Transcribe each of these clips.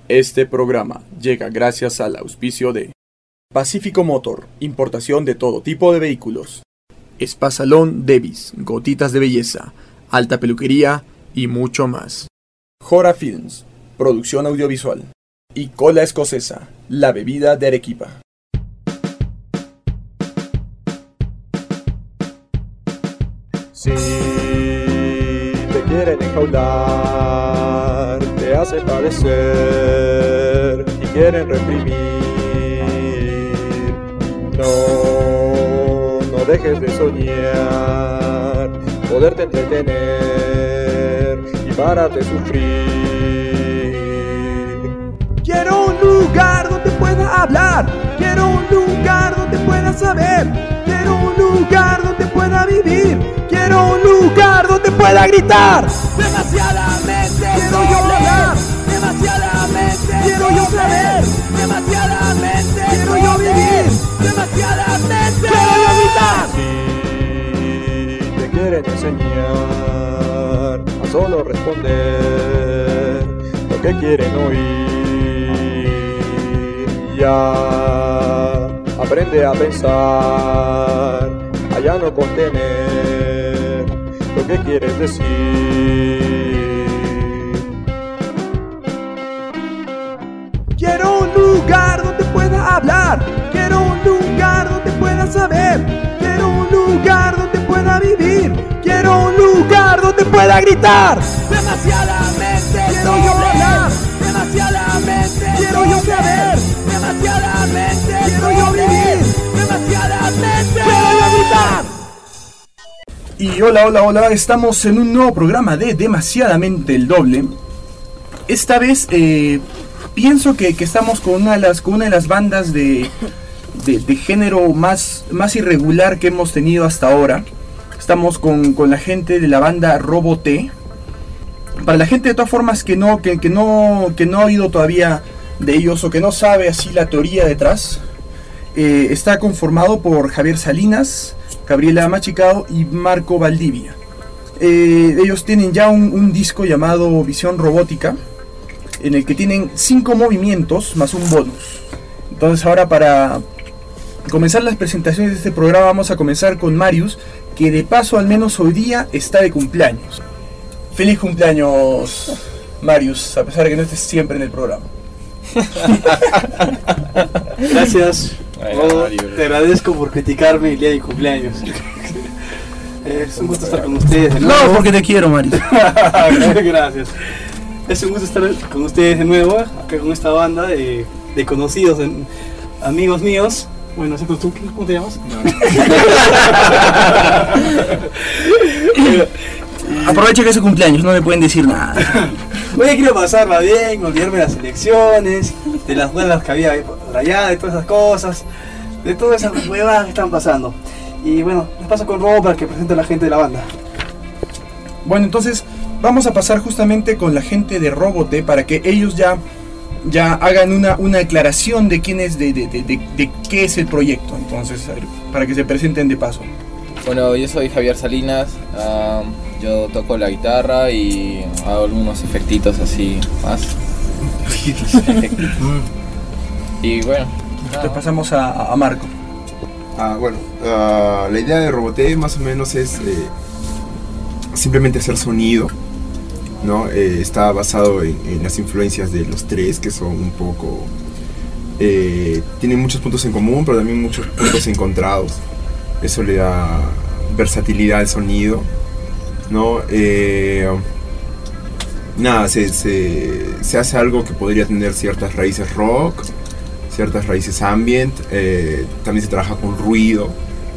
Este programa llega gracias al auspicio de Pacífico Motor, importación de todo tipo de vehículos. Spa Salón Davis, gotitas de belleza, alta peluquería y mucho más. Jora Films, producción audiovisual. Y Cola Escocesa, la bebida de Arequipa. Si te quieren enjaular, te hacen padecer y quieren reprimir. No dejes de soñar, poderte entretener y pararte sufrir. Quiero un lugar donde pueda hablar, quiero un lugar donde pueda saber, quiero un lugar donde pueda vivir, quiero un lugar donde pueda gritar. Demasiadamente quiero yo hablar, demasiadamente quiero yo saber, demasiadamente quiero yo vivir, demasiadamente quiero yo gritar. Si te quieren enseñar a solo responder lo que quieren oír, ya aprende a pensar, a ya no contener lo que quieres decir. Quiero un lugar donde pueda hablar, quiero un lugar donde pueda saber, quiero un lugar donde pueda vivir, quiero un lugar donde pueda gritar. Demasiadamente quiero yo hablar, demasiadamente quiero yo saber, demasiadamente quiero yo vivir, demasiadamente quiero yo gritar. Y hola, estamos en un nuevo programa de Demasiadamente el Doble. Esta vez pienso que estamos con una de las bandas de género más irregular que hemos tenido hasta ahora. Estamos con la gente de la banda Roboté. Para la gente de todas formas que no ha oído todavía de ellos o que no sabe así la teoría detrás, está conformado por Javier Salinas, Gabriela Machicado y Marco Valdivia. Ellos tienen ya un disco llamado Visión Robótica, en el que tienen 5 movimientos más un bonus. Entonces ahora, para comenzar las presentaciones de este programa, vamos a comenzar con Marius, que de paso al menos hoy día está de cumpleaños. Feliz cumpleaños, Marius, a pesar de que no estés siempre en el programa. Gracias. Te agradezco por criticarme el día de mi cumpleaños. Es un gusto estar con ustedes de nuevo. No, porque te quiero, Marius. Gracias. Es un gusto estar con ustedes de nuevo, acá con esta banda de conocidos, amigos míos. Bueno, ¿tú cómo te llamas? Aprovecha que es su cumpleaños, no me pueden decir nada. Hoy quiero pasarla bien, olvidarme de las elecciones, de las huelgas que había por allá, de todas esas cosas, de todas esas huevadas que están pasando. Y bueno, les paso con Robo para que presente a la gente de la banda. Bueno, entonces vamos a pasar justamente con la gente de Roboté para que ellos ya hagan una aclaración de quién es, de qué es el proyecto. Entonces, para que se presenten de paso. Bueno, yo soy Javier Salinas, yo toco la guitarra y hago algunos efectitos así más. Y bueno, te pasamos a Marco. La idea de Roboté más o menos es simplemente hacer sonido, ¿no? Está basado en las influencias de los tres, que son un poco... tienen muchos puntos en común, pero también muchos puntos encontrados. Eso le da versatilidad al sonido, ¿no? Se hace algo que podría tener ciertas raíces rock, ciertas raíces ambient, también se trabaja con ruido.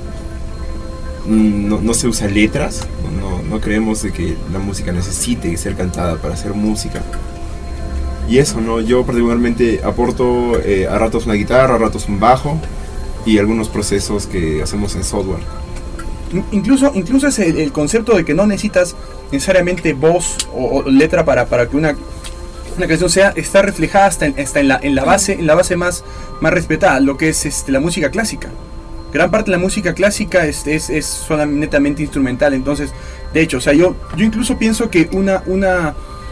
No se usa letras, no creemos de que la música necesite ser cantada para hacer música. Y eso, ¿no? Yo particularmente aporto a ratos una guitarra, a ratos un bajo y algunos procesos que hacemos en software. Incluso es el concepto de que no necesitas necesariamente voz o letra para que una canción está reflejada hasta en la base más respetada, lo que es la música clásica. Gran parte de la música clásica es solamente netamente instrumental. Entonces, de hecho, o sea, yo incluso pienso que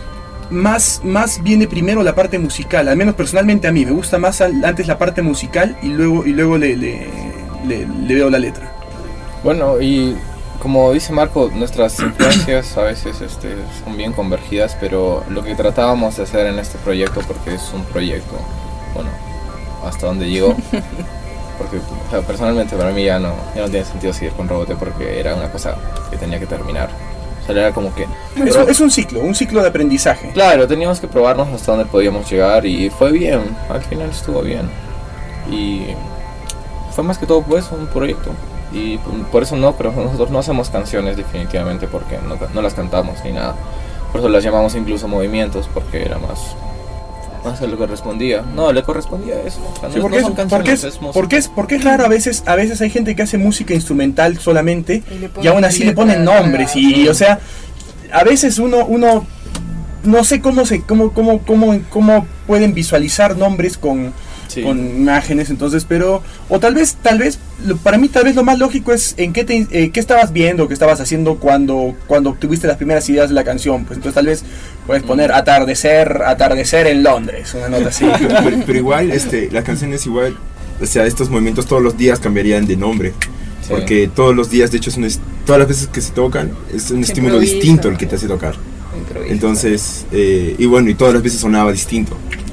más viene primero la parte musical. Al menos personalmente a mí me gusta más antes la parte musical y luego le veo la letra. Bueno, y como dice Marco, nuestras influencias a veces son bien convergidas, pero lo que tratábamos de hacer en este proyecto, porque es un proyecto, bueno, hasta donde llegó, porque o sea, personalmente para mí ya no tiene sentido seguir con Robote porque era una cosa que tenía que terminar. O sea, era como que... Es un ciclo de aprendizaje. Claro, teníamos que probarnos hasta dónde podíamos llegar y fue bien, al final estuvo bien. Y fue más que todo pues un proyecto. Y por eso pero nosotros no hacemos canciones definitivamente porque no las cantamos ni nada. Por eso las llamamos incluso movimientos porque era más a lo que respondía. No, le correspondía a eso. O sea, sí, porque es raro, a veces hay gente que hace música instrumental solamente y aún así le ponen nombres y o sea, a veces uno no sé cómo pueden visualizar nombres con imágenes, entonces, pero o tal vez para mí lo más lógico es en qué estabas viendo, qué estabas haciendo cuando obtuviste las primeras ideas de la canción, pues entonces tal vez puedes poner atardecer en Londres, una nota así. pero igual las canciones igual, o sea, estos movimientos todos los días cambiarían de nombre. Sí. Porque todos los días, de hecho, todas las veces que se tocan es un estímulo distinto el que te hace tocar. Entonces, y bueno, y todas las veces sonaba distinto.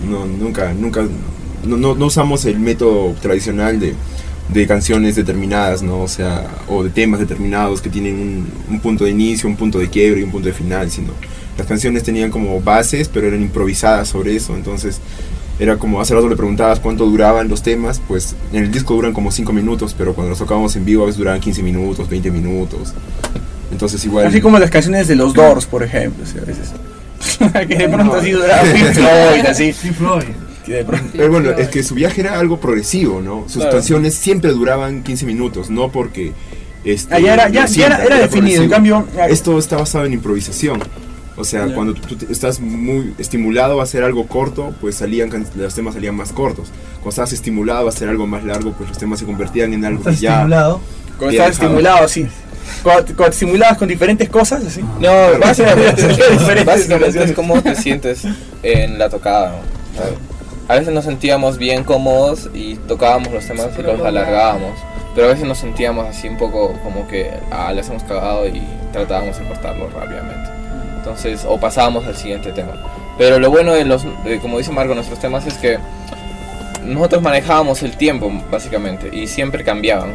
No usamos el método tradicional de canciones determinadas, ¿no? O sea, o de temas determinados que tienen un punto de inicio, un punto de quiebre y un punto de final, sino las canciones tenían como bases, pero eran improvisadas sobre eso. Entonces era como, hace rato le preguntabas cuánto duraban los temas, pues en el disco duran como 5 minutos, pero cuando los tocábamos en vivo a veces duraban 15 minutos, 20 minutos. Entonces igual... Así como las canciones de los Doors, por ejemplo, o sea, a veces... que de pronto así duraba Pink Floyd, así. Pink Floyd. Pero bueno, es que su viaje era algo progresivo, ¿no? Sus canciones siempre duraban 15 minutos, no porque... ya era definido, en cambio... Esto está basado en improvisación. O sea, cuando tú estás muy estimulado a hacer algo corto, pues los temas salían más cortos. Cuando estabas estimulado a hacer algo más largo, pues los temas se convertían en algo que ya... estimulado? Cuando estabas estimulado, así. Cuando estimulabas con diferentes cosas, así. No, básicamente es como te sientes en la tocada, ¿no? A veces nos sentíamos bien cómodos y tocábamos los temas y los alargábamos, pero a veces nos sentíamos así un poco como que les hemos cagado y tratábamos de cortarlo rápidamente. Entonces, o pasábamos al siguiente tema. Pero lo bueno de como dice Marco, nuestros temas es que nosotros manejábamos el tiempo básicamente y siempre cambiaban.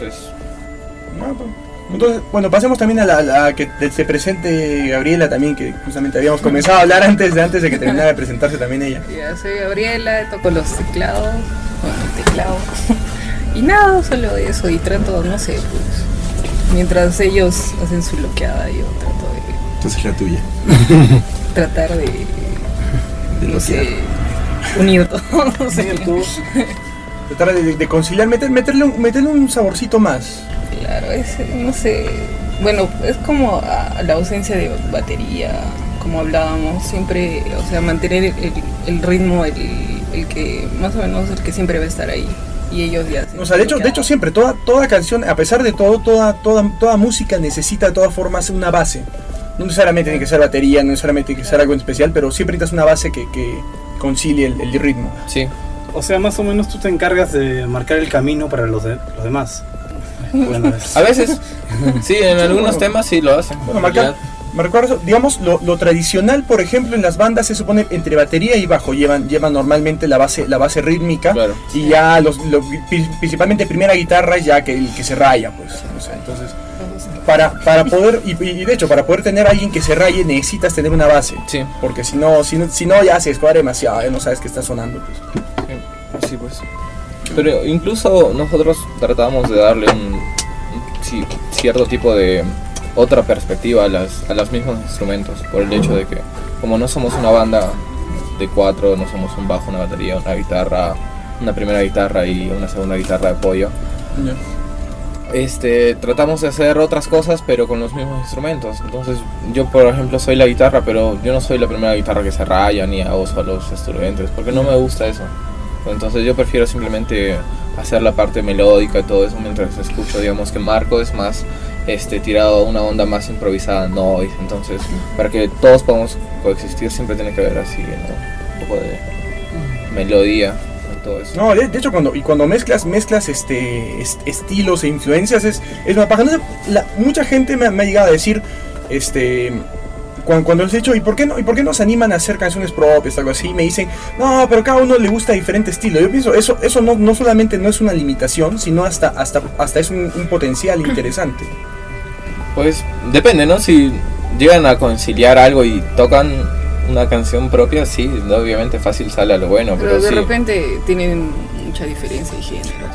Entonces, bueno, pasemos también a la que se presente Gabriela también, que justamente habíamos comenzado a hablar antes de que terminara de presentarse también ella. Ya, soy Gabriela, toco los teclados, el teclado. Y nada, solo eso, y trato, no sé, pues, mientras ellos hacen su bloqueada, yo trato de... Entonces la tuya. Tratar de no sé, unir todo, no sé. Tratar de conciliar, meterle un saborcito más. Claro, no sé, bueno, es como la ausencia de batería, como hablábamos, siempre, o sea, mantener el ritmo, el que, más o menos, el que siempre va a estar ahí, y ellos ya... O sea, de hecho siempre, toda canción, a pesar de todo, toda música necesita de todas formas una base. No necesariamente tiene que ser batería, no necesariamente tiene que ser algo en especial, pero siempre necesitas una base que concilie el ritmo. Sí. O sea, más o menos tú te encargas de marcar el camino para los demás. Bueno, a veces, sí, en algunos temas sí lo hacen. Bueno, me recuerdo, digamos, lo tradicional, por ejemplo, en las bandas se supone entre batería y bajo llevan normalmente la base rítmica, claro. Y ya principalmente primera guitarra es ya el que se raya, pues. O sea, entonces, para poder, y de hecho, para poder tener a alguien que se raye necesitas tener una base. Sí. Porque si no ya se descuadra demasiado, no sabes qué está sonando, pues. Sí, pues. Pero incluso nosotros tratamos de darle un cierto tipo de otra perspectiva a los mismos instrumentos, por el hecho de que como no somos una banda de 4, no somos un bajo, una batería, una guitarra, una primera guitarra y una segunda guitarra de apoyo. Tratamos de hacer otras cosas pero con los mismos instrumentos. Entonces yo, por ejemplo, soy la guitarra, pero yo no soy la primera guitarra que se raya ni hago solos estudiantes porque no me gusta eso. Entonces yo prefiero simplemente hacer la parte melódica y todo eso mientras escucho, digamos que Marco es más tirado a una onda más improvisada, noise. Entonces, para que todos podamos coexistir siempre tiene que haber así, ¿no? Un poco de melodía en todo eso. No, de hecho cuando mezclas estilos e influencias es una paja. No sé, mucha gente me ha llegado a decir cuando les he dicho ¿y por qué no se animan a hacer canciones propias, algo así? Me dicen, no, pero cada uno le gusta diferente estilo. Yo pienso, eso no solamente no es una limitación, sino hasta es un potencial interesante. Pues depende, ¿no? Si llegan a conciliar algo y tocan una canción propia, sí, obviamente fácil sale a lo bueno, pero de sí. repente tienen mucha diferencia de género.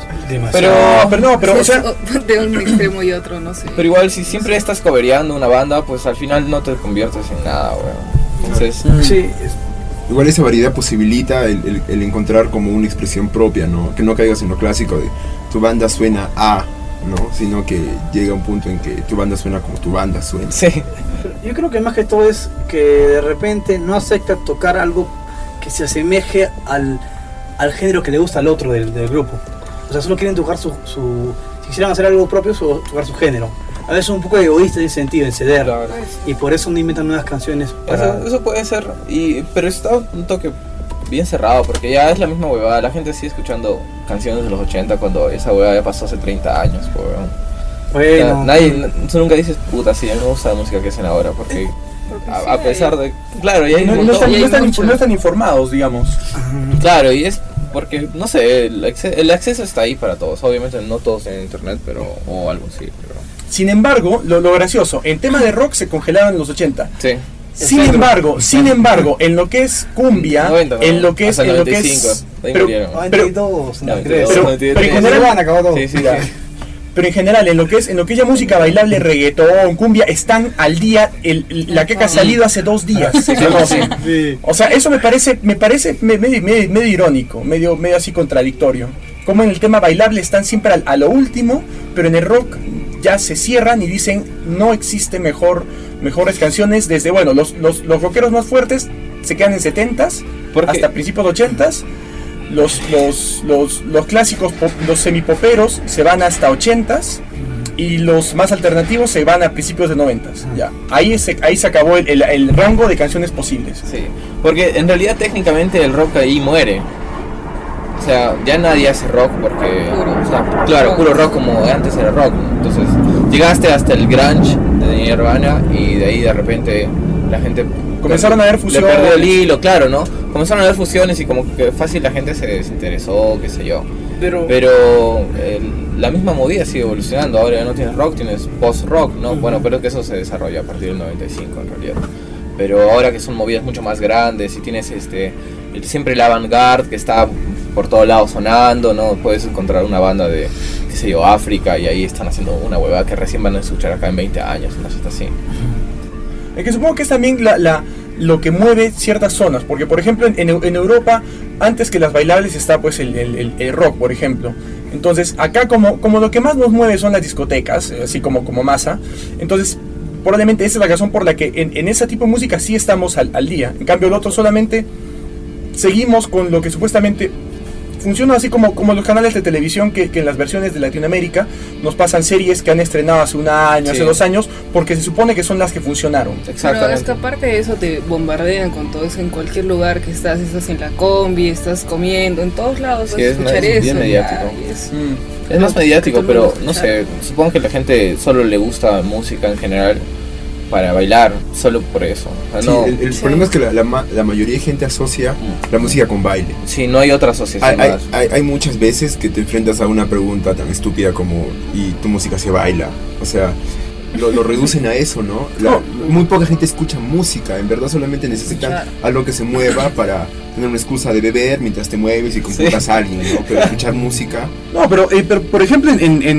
Pero o sea, de un extremo y otro, no sé. Pero igual si siempre estás cobereando una banda, pues al final no te conviertes en nada, weón. Entonces, Sí, Igual esa variedad posibilita el encontrar como una expresión propia, ¿no? Que no caigas en lo clásico de tu banda suena a, ¿no? Sino que llega un punto en que tu banda suena como tu banda suena. sí. yo creo que más que todo es que de repente no acepta tocar algo que se asemeje al género que le gusta al otro del grupo. O sea, solo quieren tocar si quisieran hacer algo propio, tocar su género. A veces un poco egoísta en ese sentido, en ceder. Claro. Y por eso no inventan nuevas canciones para... Eso puede ser, pero está un toque bien cerrado, porque ya es la misma huevada. La gente sigue escuchando canciones de los 80 cuando esa huevada ya pasó hace 30 años, weón. Bueno, Tú nunca dices, puta, sí, a mí me gusta la música que hacen ahora, porque a pesar de... Claro, y hay un no montón. están informados, digamos. Claro, y es porque, no sé, el acceso está ahí para todos. Obviamente no todos en internet, o algo así, pero... Sin embargo, lo gracioso, en tema de rock se congelaban en los 80. Sí. Sin embargo, en lo que es cumbia, 90, ¿no? en lo que es, Hasta en lo que 95, es, ahí pero, murieron. 92, no creo. pero en general, acabó todo. Sí, ya. Pero en general, en lo que es ya música bailable, reggaetón, cumbia, están al día. La que ha salido hace 2 días se conocen. Sí. O sea, eso me parece medio irónico, medio así contradictorio. Como en el tema bailable están siempre a lo último, pero en el rock ya se cierran y dicen no existe mejores canciones desde, bueno, los rockeros más fuertes se quedan en 70s hasta principios de 80s. Los clásicos, los semipoperos se van hasta 80s y los más alternativos se van a principios de 90s. Ya. Ahí se acabó el rango de canciones posibles. Sí, porque en realidad técnicamente el rock ahí muere. O sea, ya nadie hace rock porque... puro rock como antes era rock, ¿no? Entonces, llegaste hasta el grunge de Nirvana y de ahí de repente la gente... Comenzaron a haber fusiones. Le perdió el hilo, claro, ¿no? Comenzaron a haber fusiones y como que fácil la gente se desinteresó, qué sé yo. Pero la misma movida sigue evolucionando. Ahora ya no tienes rock, tienes post-rock, ¿no? Uh-huh. Bueno, pero que eso se desarrolla a partir del 95 en realidad. Pero ahora que son movidas mucho más grandes y tienes siempre el avant-garde que está por todos lados sonando, ¿no? Puedes encontrar una banda de, qué sé yo, África y ahí están haciendo una huevada que recién van a escuchar acá en 20 años, una cosa así. Es que supongo que es también lo que mueve ciertas zonas, porque por ejemplo en Europa, antes que las bailables está pues el rock, por ejemplo. Entonces acá como lo que más nos mueve son las discotecas, así como masa. Entonces probablemente esa es la razón por la que en ese tipo de música sí estamos al día. En cambio el otro solamente seguimos con lo que supuestamente funciona, así como los canales de televisión que en las versiones de Latinoamérica nos pasan series que han estrenado hace un año, hace 2 años, porque se supone que son las que funcionaron. Pero es que aparte de eso te bombardean con todo eso en cualquier lugar que estás en la combi, estás comiendo, en todos lados vas a escuchar eso. Es bien mediático. Es más mediático, pero no sé, supongo que la gente solo le gusta música en general para bailar, solo por eso. O sea, sí, no, el problema es que la mayoría de gente asocia la música con baile. Sí, no hay otra asociación. Hay muchas veces que te enfrentas a una pregunta tan estúpida como ¿y tu música se baila? O sea, lo reducen a eso, ¿no? Muy poca gente escucha música, en verdad solamente necesitan algo que se mueva para tener una excusa de beber mientras te mueves y computas a alguien, ¿no? Pero escuchar música... No, pero por ejemplo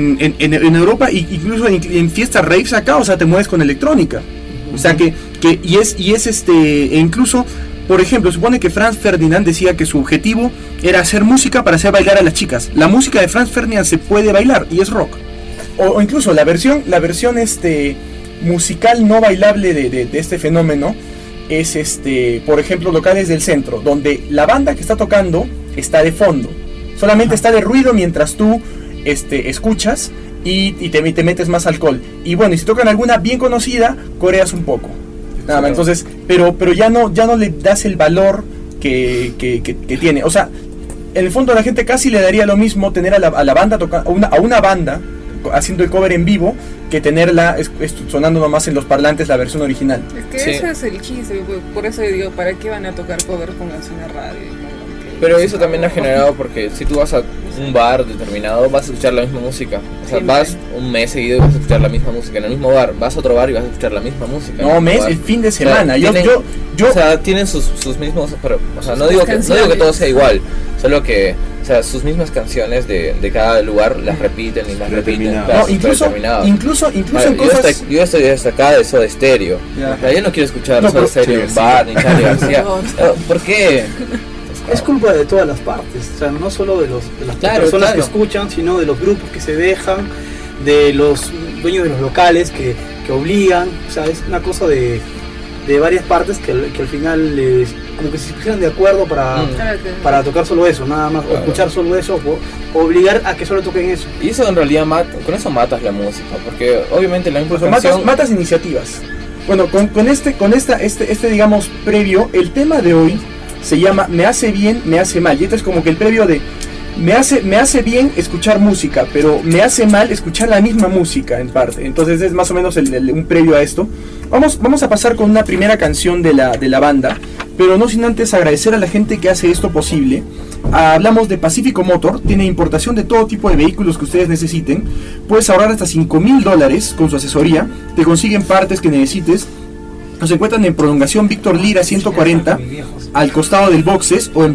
en Europa, incluso en fiestas raves acá, o sea, te mueves con electrónica. O sea, incluso, por ejemplo, supone que Franz Ferdinand decía que su objetivo era hacer música para hacer bailar a las chicas. La música de Franz Ferdinand se puede bailar y es rock. O incluso la versión musical no bailable de este fenómeno es por ejemplo, Locales del Centro, donde la banda que está tocando está de fondo, solamente está de ruido mientras tú escuchas, y te metes más alcohol. Y bueno, y si tocan alguna bien conocida, coreas un poco. Nada más, entonces, pero ya no le das el valor que tiene. O sea, en el fondo a la gente casi le daría lo mismo tener a la banda a una banda haciendo el cover en vivo que tenerla sonando nomás en los parlantes la versión original. Es que ese es el chiste, por eso digo, ¿para qué van a tocar cover con una radio? Pero eso también ha generado, porque si tú vas a un bar determinado, vas a escuchar la misma música. O sea, vas un mes seguido y vas a escuchar la misma música en el mismo bar. Vas a otro bar y vas a escuchar la misma música. No, el fin de semana. O sea, o sea, tienen sus mismos... Pero, o sea, no digo que todo sea igual. Solo que, o sea, sus mismas canciones de cada lugar las repiten y las repiten. No, incluso en cosas... Yo estoy hasta acá de Soda Stereo. O sea, yo no quiero escuchar Soda Stereo en bar, ni Charly García. ¿Por qué? Es culpa de todas las partes, o sea, no solo de las personas que escuchan, sino de los grupos que se dejan, de los dueños de los locales que obligan, o sea, es una cosa de varias partes que al final como que se pusieran de acuerdo para tocar solo eso, nada más, o escuchar solo eso, o obligar a que solo toquen eso. Y eso en realidad con eso matas la música, porque obviamente la misma canción... matas iniciativas. Bueno, con este digamos previo, el tema de hoy se llama Me hace bien, me hace mal. Y este es como que el previo de me hace bien escuchar música, pero me hace mal escuchar la misma música en parte. Entonces es más o menos un previo a esto. Vamos a pasar con una primera canción de la banda, pero no sin antes agradecer a la gente que hace esto posible. Hablamos de Pacífico Motor, tiene importación de todo tipo de vehículos que ustedes necesiten. Puedes ahorrar hasta $5,000 con su asesoría, te consiguen partes que necesites. Nos encuentran en Prolongación Víctor Lira 140, al costado del Boxes, o en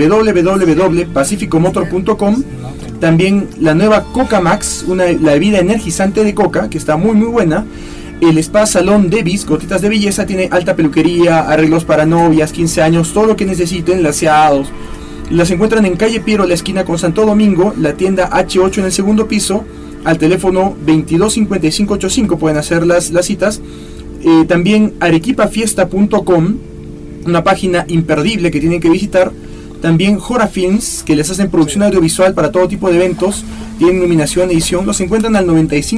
www.pacificomotor.com. También la nueva Coca Max, la bebida energizante de Coca, que está muy buena. El Spa Salón Davis, Gotitas de Belleza, tiene alta peluquería, arreglos para novias, 15 años, todo lo que necesiten, laseados. Las encuentran en calle Piero, la esquina con Santo Domingo, la tienda H8 en el segundo piso, al teléfono 225585 pueden hacer las citas. También arequipafiesta.com, una página imperdible que tienen que visitar. También Jora Films, que les hacen producción audiovisual para todo tipo de eventos, tienen iluminación, edición. Los encuentran al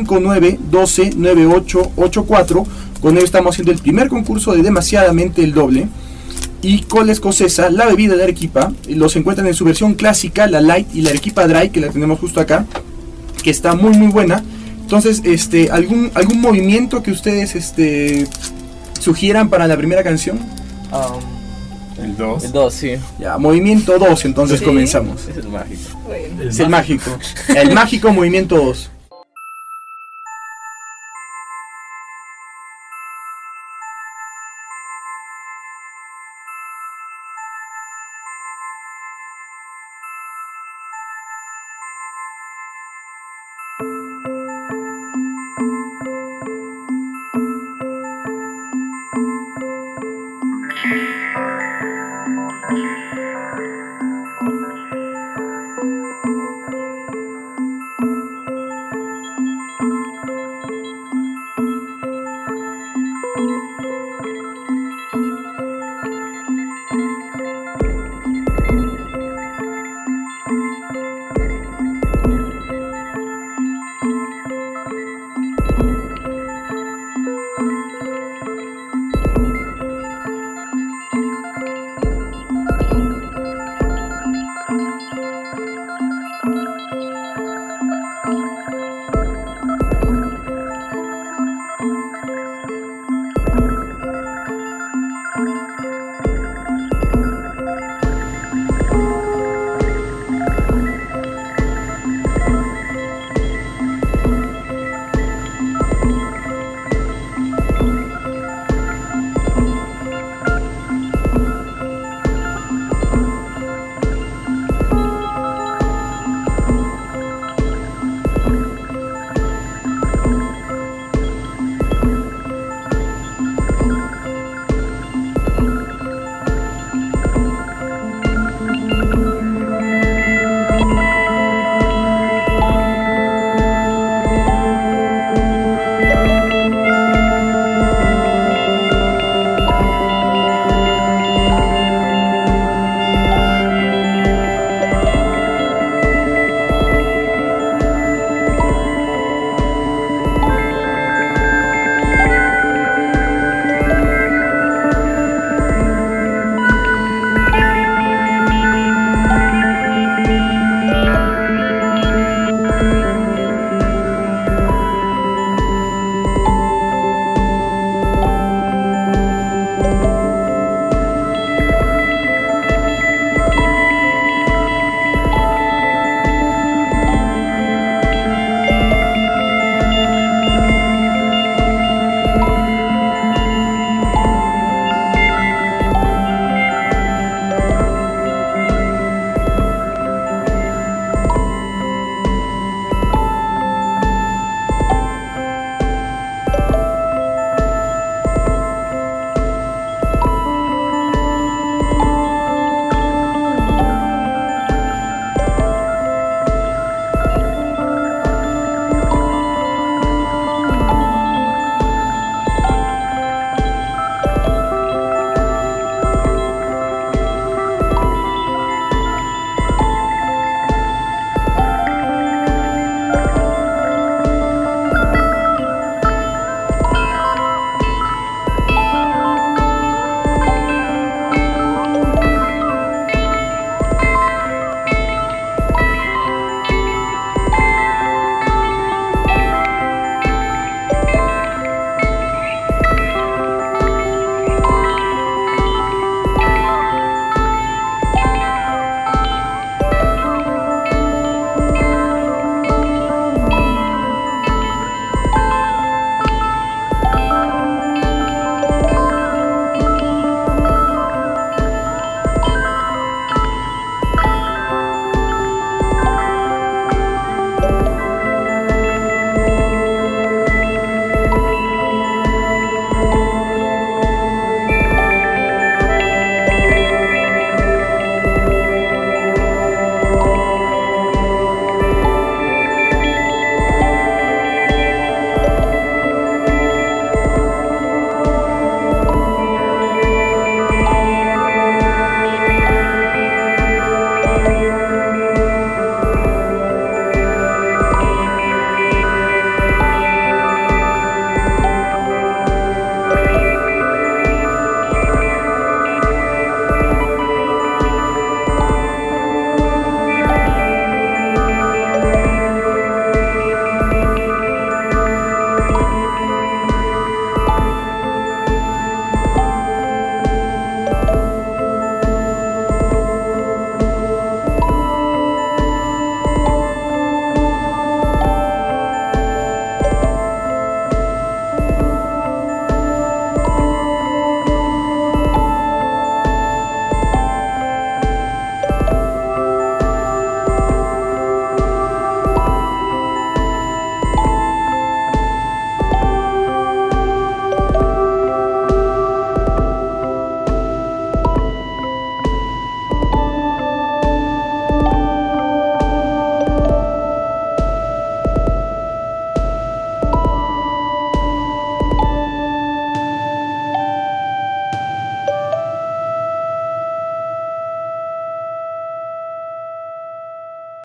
959-12-9884. Con ellos estamos haciendo el primer concurso de Demasiadamente el Doble. Y Cola Escocesa, la bebida de Arequipa, los encuentran en su versión clásica, la Light y la Arequipa Dry, que la tenemos justo acá, que está muy buena. Entonces, algún movimiento que ustedes sugieran para la primera canción. El 2. El 2, sí. Ya, movimiento 2, entonces ¿sí? Comenzamos. Es el mágico. Bueno. Es el mágico. El mágico movimiento 2.